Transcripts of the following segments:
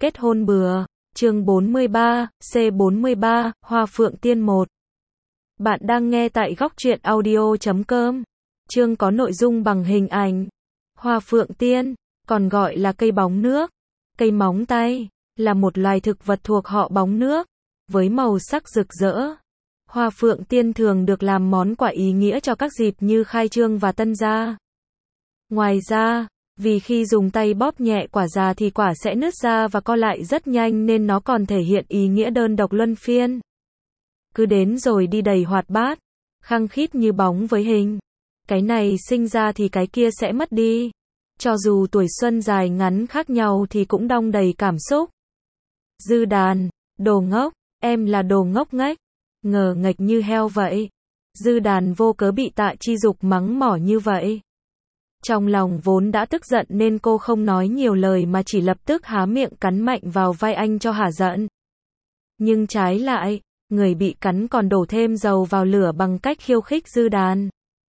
Kết hôn bừa. Chương 43, C43, Hoa Phượng Tiên 1. Bạn đang nghe tại góc truyện audio.com. Chương có nội dung bằng hình ảnh. Hoa Phượng Tiên, còn gọi là cây bóng nước, cây móng tay, là một loài thực vật thuộc họ bóng nước, với màu sắc rực rỡ. Hoa Phượng Tiên thường được làm món quà ý nghĩa cho các dịp như khai trương và tân gia. Ngoài ra, vì khi dùng tay bóp nhẹ quả già thì quả sẽ nứt ra và co lại rất nhanh nên nó còn thể hiện ý nghĩa đơn độc luân phiên. Cứ đến rồi đi đầy hoạt bát, khăng khít như bóng với hình. Cái này sinh ra thì cái kia sẽ mất đi. Cho dù tuổi xuân dài ngắn khác nhau thì cũng đong đầy cảm xúc. Dư Đàn, đồ ngốc, em là đồ ngốc nghếch, ngờ nghệch như heo vậy. Dư Đàn vô cớ bị Tạ Chi Dục mắng mỏ như vậy. Trong lòng vốn đã tức giận nên cô không nói nhiều lời mà chỉ lập tức há miệng cắn mạnh vào vai anh cho hả giận. Nhưng trái lại, người bị cắn còn đổ thêm dầu vào lửa bằng cách khiêu khích Dư Đàn.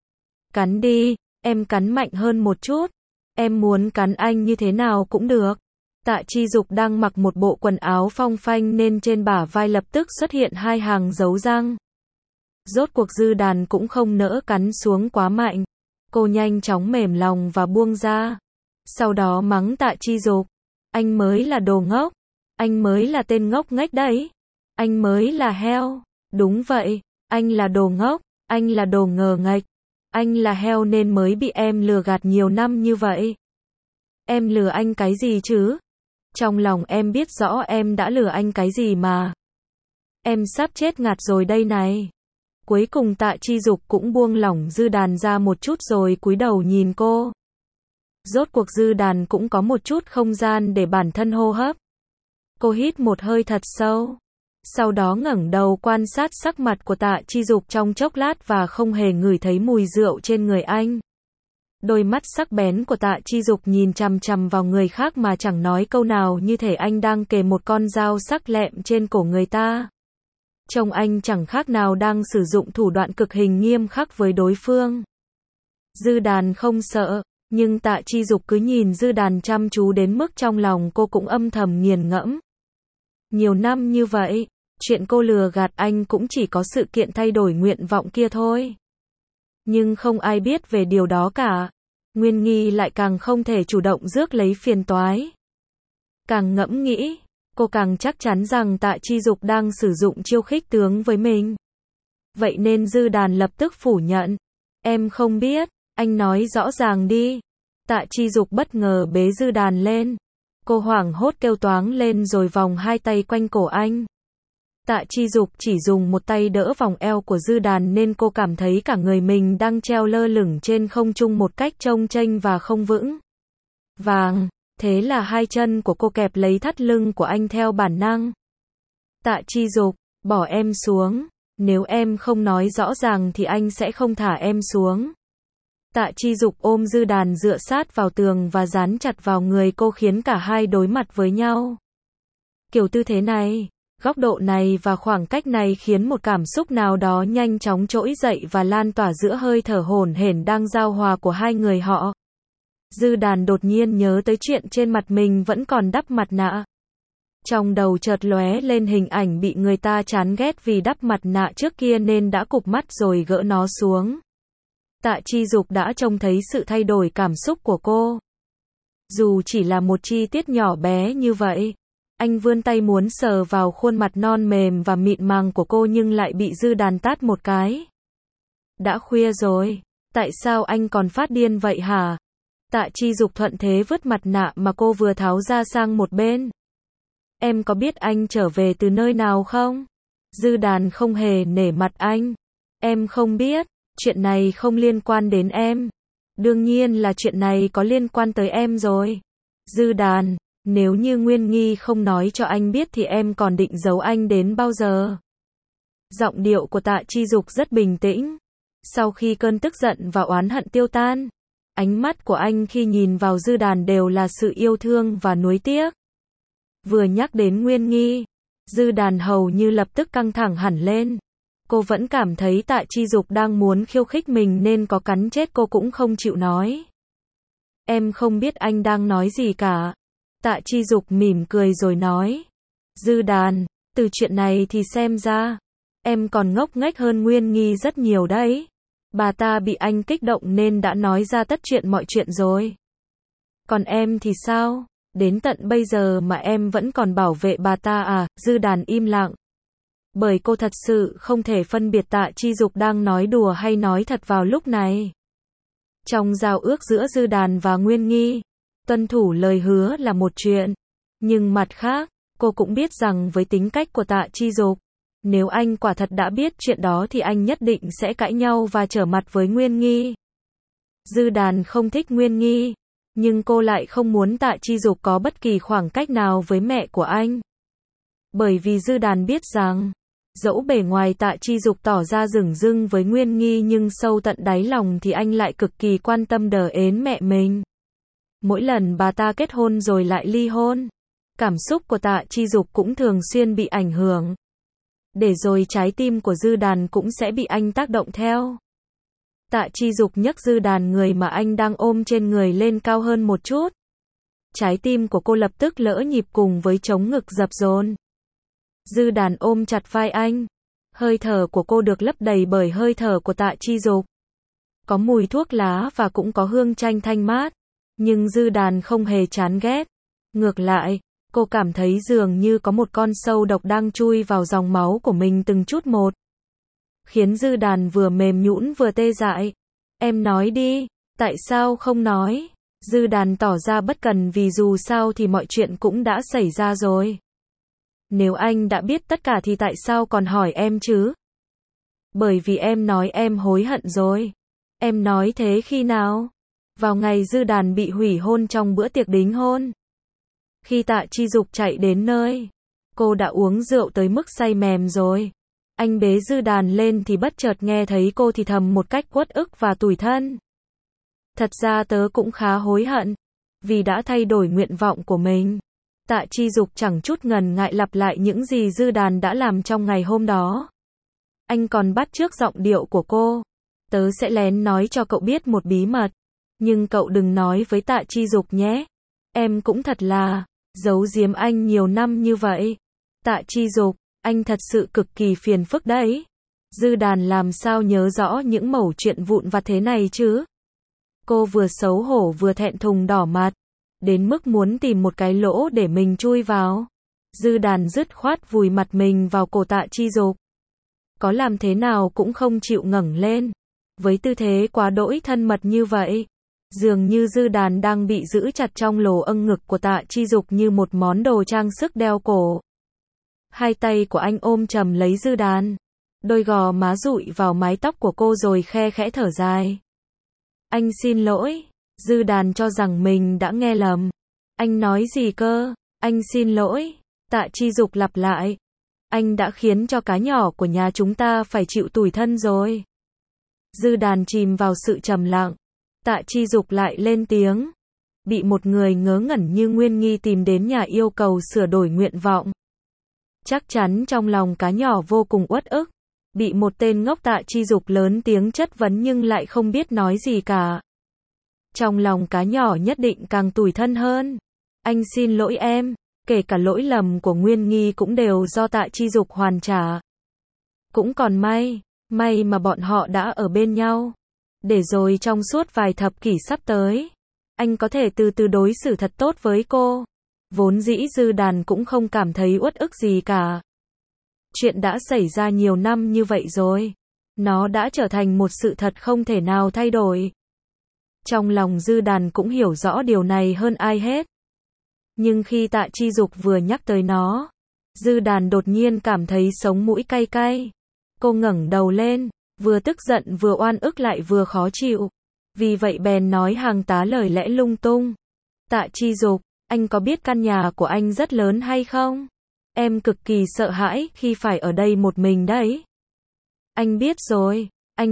Cắn đi, em cắn mạnh hơn một chút. Em muốn cắn anh như thế nào cũng được. Tạ Chi Dục đang mặc một bộ quần áo phong phanh nên trên bả vai lập tức xuất hiện hai hàng dấu răng. Rốt cuộc Dư Đàn cũng không nỡ cắn xuống quá mạnh. Cô nhanh chóng mềm lòng và buông ra. Sau đó mắng Tạ Chi Dục. Anh mới là đồ ngốc. Anh mới là tên ngốc nghếch đấy. Anh mới là heo. Đúng vậy, anh là đồ ngốc. Anh là đồ ngờ nghệch. Anh là heo nên mới bị em lừa gạt nhiều năm như vậy. Em lừa anh cái gì chứ? Trong lòng em biết rõ em đã lừa anh cái gì mà. Em sắp chết ngạt rồi đây này. Cuối cùng Tạ Chi Dục cũng buông lỏng Dư Đàn ra một chút rồi cúi đầu nhìn cô. Rốt cuộc Dư Đàn cũng có một chút không gian để bản thân hô hấp. Cô hít một hơi thật sâu. Sau đó ngẩng đầu quan sát sắc mặt của Tạ Chi Dục trong chốc lát và không hề ngửi thấy mùi rượu trên người anh. Đôi mắt sắc bén của Tạ Chi Dục nhìn chằm chằm vào người khác mà chẳng nói câu nào, như thể anh đang kề một con dao sắc lẹm trên cổ người ta. Trông anh chẳng khác nào đang sử dụng thủ đoạn cực hình nghiêm khắc với đối phương. Dư Đàn không sợ, nhưng Tạ Chi Dục cứ nhìn Dư Đàn chăm chú đến mức trong lòng cô cũng âm thầm nghiền ngẫm. Nhiều năm như vậy, chuyện cô lừa gạt anh cũng chỉ có sự kiện thay đổi nguyện vọng kia thôi. Nhưng không ai biết về điều đó cả. Nguyên Nghi lại càng không thể chủ động rước lấy phiền toái. Càng ngẫm nghĩ, cô càng chắc chắn rằng Tạ Chi Dục đang sử dụng chiêu khích tướng với mình. Vậy nên Dư Đàn lập tức phủ nhận. Em không biết, anh nói rõ ràng đi. Tạ Chi Dục bất ngờ bế Dư Đàn lên. Cô hoảng hốt kêu toáng lên rồi vòng hai tay quanh cổ anh. Tạ Chi Dục chỉ dùng một tay đỡ vòng eo của Dư Đàn nên cô cảm thấy cả người mình đang treo lơ lửng trên không trung một cách chông chênh và không vững vàng. Thế là hai chân của cô kẹp lấy thắt lưng của anh theo bản năng. Tạ Chi Dục, bỏ em xuống. Nếu em không nói rõ ràng thì anh sẽ không thả em xuống. Tạ Chi Dục ôm Dư Đàn dựa sát vào tường và dán chặt vào người cô khiến cả hai đối mặt với nhau. Kiểu tư thế này, góc độ này và khoảng cách này khiến một cảm xúc nào đó nhanh chóng trỗi dậy và lan tỏa giữa hơi thở hổn hển đang giao hòa của hai người họ. Dư Đàn đột nhiên nhớ tới chuyện trên mặt mình vẫn còn đắp mặt nạ. Trong đầu chợt lóe lên hình ảnh bị người ta chán ghét vì đắp mặt nạ trước kia nên đã cụp mắt rồi gỡ nó xuống. Tạ Chi Dục đã trông thấy sự thay đổi cảm xúc của cô. Dù chỉ là một chi tiết nhỏ bé như vậy, anh vươn tay muốn sờ vào khuôn mặt non mềm và mịn màng của cô nhưng lại bị Dư Đàn tát một cái. Đã khuya rồi, tại sao anh còn phát điên vậy hả? Tạ Chi Dục thuận thế vứt mặt nạ mà cô vừa tháo ra sang một bên. Em có biết anh trở về từ nơi nào không? Dư Đàn không hề nể mặt anh. Em không biết, chuyện này không liên quan đến em. Đương nhiên là chuyện này có liên quan tới em rồi. Dư Đàn, nếu như Nguyên Nghi không nói cho anh biết thì em còn định giấu anh đến bao giờ? Giọng điệu của Tạ Chi Dục rất bình tĩnh. Sau khi cơn tức giận và oán hận tiêu tan, ánh mắt của anh khi nhìn vào Dư Đàn đều là sự yêu thương và nuối tiếc. Vừa nhắc đến Nguyên Nghi, Dư Đàn hầu như lập tức căng thẳng hẳn lên. Cô vẫn cảm thấy Tạ Chi Dục đang muốn khiêu khích mình nên có cắn chết cô cũng không chịu nói. Em không biết anh đang nói gì cả. Tạ Chi Dục mỉm cười rồi nói. Dư Đàn, từ chuyện này thì xem ra, em còn ngốc nghếch hơn Nguyên Nghi rất nhiều đấy. Bà ta bị anh kích động nên đã nói ra tất mọi chuyện rồi. Còn em thì sao? Đến tận bây giờ mà em vẫn còn bảo vệ bà ta à? Dư Đàn im lặng. Bởi cô thật sự không thể phân biệt Tạ Chi Dục đang nói đùa hay nói thật vào lúc này. Trong giao ước giữa Dư Đàn và Nguyên Nghi, tuân thủ lời hứa là một chuyện. Nhưng mặt khác, cô cũng biết rằng với tính cách của Tạ Chi Dục, nếu anh quả thật đã biết chuyện đó thì anh nhất định sẽ cãi nhau và trở mặt với Nguyên Nghi. Dư Đàn không thích Nguyên Nghi, nhưng cô lại không muốn Tạ Chi Dục có bất kỳ khoảng cách nào với mẹ của anh. Bởi vì Dư Đàn biết rằng, dẫu bề ngoài Tạ Chi Dục tỏ ra dửng dưng với Nguyên Nghi nhưng sâu tận đáy lòng thì anh lại cực kỳ quan tâm đờ ến mẹ mình. Mỗi lần bà ta kết hôn rồi lại ly hôn, cảm xúc của Tạ Chi Dục cũng thường xuyên bị ảnh hưởng. Để rồi trái tim của Dư Đàn cũng sẽ bị anh tác động theo. Tạ Chi Dục nhấc Dư Đàn, người mà anh đang ôm trên người, lên cao hơn một chút. Trái tim của cô lập tức lỡ nhịp cùng với trống ngực dập dồn. Dư Đàn ôm chặt vai anh. Hơi thở của cô được lấp đầy bởi hơi thở của Tạ Chi Dục. Có mùi thuốc lá và cũng có hương chanh thanh mát. Nhưng Dư Đàn không hề chán ghét. Ngược lại, cô cảm thấy dường như có một con sâu độc đang chui vào dòng máu của mình từng chút một. Khiến Dư Đàn vừa mềm nhũn vừa tê dại. Em nói đi, tại sao không nói? Dư Đàn tỏ ra bất cần vì dù sao thì mọi chuyện cũng đã xảy ra rồi. Nếu anh đã biết tất cả thì tại sao còn hỏi em chứ? Bởi vì em nói em hối hận rồi. Em nói thế khi nào? Vào ngày Dư Đàn bị hủy hôn trong bữa tiệc đính hôn. Khi Tạ Chi Dục chạy đến nơi, cô đã uống rượu tới mức say mềm rồi. Anh bế Dư Đàn lên thì bất chợt nghe thấy cô thì thầm một cách uất ức và tủi thân. Thật ra tớ cũng khá hối hận, vì đã thay đổi nguyện vọng của mình. Tạ Chi Dục chẳng chút ngần ngại lặp lại những gì Dư Đàn đã làm trong ngày hôm đó. Anh còn bắt chước giọng điệu của cô. Tớ sẽ lén nói cho cậu biết một bí mật. Nhưng cậu đừng nói với Tạ Chi Dục nhé. Em cũng thật là giấu giếm anh nhiều năm như vậy. Tạ Chi Dục, anh thật sự cực kỳ phiền phức đấy. Dư Đàn làm sao nhớ rõ những mẩu chuyện vụn vặt thế này chứ? Cô vừa xấu hổ vừa thẹn thùng đỏ mặt, đến mức muốn tìm một cái lỗ để mình chui vào. Dư Đàn dứt khoát vùi mặt mình vào cổ Tạ Chi Dục. Có làm thế nào cũng không chịu ngẩng lên. Với tư thế quá đỗi thân mật như vậy, dường như Dư Đàn đang bị giữ chặt trong lồ âng ngực của Tạ Chi Dục như một món đồ trang sức đeo cổ. Hai tay của anh ôm chầm lấy Dư Đàn. Đôi gò má dụi vào mái tóc của cô rồi khe khẽ thở dài. Anh xin lỗi. Dư Đàn cho rằng mình đã nghe lầm. Anh nói gì cơ? Anh xin lỗi. Tạ Chi Dục lặp lại. Anh đã khiến cho cá nhỏ của nhà chúng ta phải chịu tủi thân rồi. Dư Đàn chìm vào sự trầm lặng. Tạ Chi Dục lại lên tiếng. Bị một người ngớ ngẩn như Nguyên Nghi tìm đến nhà yêu cầu sửa đổi nguyện vọng. Chắc chắn trong lòng cá nhỏ vô cùng uất ức. Bị một tên ngốc Tạ Chi Dục lớn tiếng chất vấn nhưng lại không biết nói gì cả. Trong lòng cá nhỏ nhất định càng tủi thân hơn. Anh xin lỗi em. Kể cả lỗi lầm của Nguyên Nghi cũng đều do Tạ Chi Dục hoàn trả. Cũng còn may mà bọn họ đã ở bên nhau. Để rồi trong suốt vài thập kỷ sắp tới, anh có thể từ từ đối xử thật tốt với cô. Vốn dĩ Dư Đàn cũng không cảm thấy uất ức gì cả. Chuyện đã xảy ra nhiều năm như vậy rồi. Nó đã trở thành một sự thật không thể nào thay đổi. Trong lòng Dư Đàn cũng hiểu rõ điều này hơn ai hết. Nhưng khi Tạ Chi Dục vừa nhắc tới nó, Dư Đàn đột nhiên cảm thấy sống mũi cay cay. Cô ngẩng đầu lên, vừa tức giận vừa oan ức lại vừa khó chịu. Vì vậy bèn nói hàng tá lời lẽ lung tung. Tạ Chi Dục, anh có biết căn nhà của anh rất lớn hay không? Em cực kỳ sợ hãi khi phải ở đây một mình đấy. Anh biết rồi,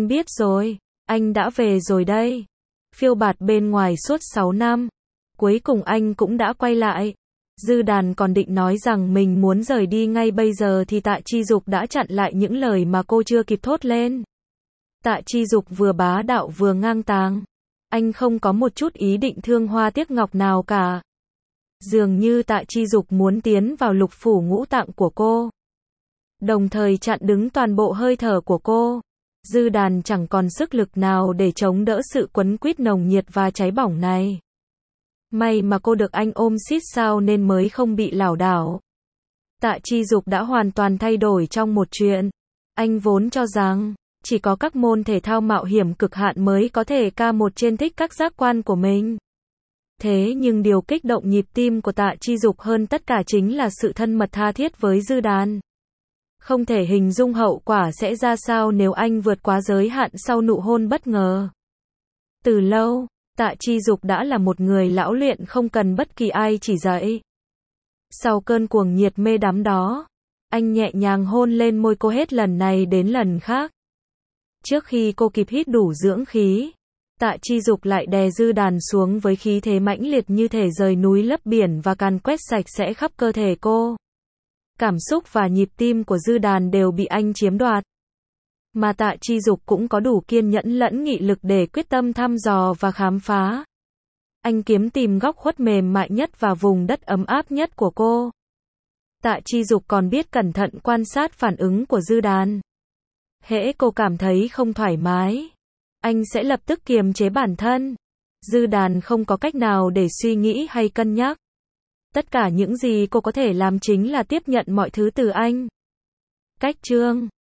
anh đã về rồi đây. Phiêu bạt bên ngoài suốt 6 năm. Cuối cùng anh cũng đã quay lại. Dư Đàn còn định nói rằng mình muốn rời đi ngay bây giờ thì Tạ Chi Dục đã chặn lại những lời mà cô chưa kịp thốt lên. Tạ Chi Dục vừa bá đạo vừa ngang tàng. Anh không có một chút ý định thương hoa tiếc ngọc nào cả. Dường như Tạ Chi Dục muốn tiến vào lục phủ ngũ tạng của cô, đồng thời chặn đứng toàn bộ hơi thở của cô. Dư Đàn chẳng còn sức lực nào để chống đỡ sự quấn quýt nồng nhiệt và cháy bỏng này. May mà cô được anh ôm siết sao nên mới không bị lảo đảo. Tạ Chi Dục đã hoàn toàn thay đổi trong một chuyện. Anh vốn cho rằng chỉ có các môn thể thao mạo hiểm cực hạn mới có thể ca một trên thích các giác quan của mình. Thế nhưng điều kích động nhịp tim của Tạ Chi Dục hơn tất cả chính là sự thân mật tha thiết với Dư Đàn. Không thể hình dung hậu quả sẽ ra sao nếu anh vượt quá giới hạn sau nụ hôn bất ngờ. Từ lâu, Tạ Chi Dục đã là một người lão luyện không cần bất kỳ ai chỉ dạy. Sau cơn cuồng nhiệt mê đắm đó, anh nhẹ nhàng hôn lên môi cô hết lần này đến lần khác. Trước khi cô kịp hít đủ dưỡng khí, Tạ Chi Dục lại đè Dư Đàn xuống với khí thế mãnh liệt như thể rời núi lấp biển và càn quét sạch sẽ khắp cơ thể cô. Cảm xúc và nhịp tim của Dư Đàn đều bị anh chiếm đoạt. Mà Tạ Chi Dục cũng có đủ kiên nhẫn lẫn nghị lực để quyết tâm thăm dò và khám phá. Anh kiếm tìm góc khuất mềm mại nhất và vùng đất ấm áp nhất của cô. Tạ Chi Dục còn biết cẩn thận quan sát phản ứng của Dư Đàn. Hễ cô cảm thấy không thoải mái, anh sẽ lập tức kiềm chế bản thân. Dư Đàn không có cách nào để suy nghĩ hay cân nhắc. Tất cả những gì cô có thể làm chính là tiếp nhận mọi thứ từ anh. Cách chương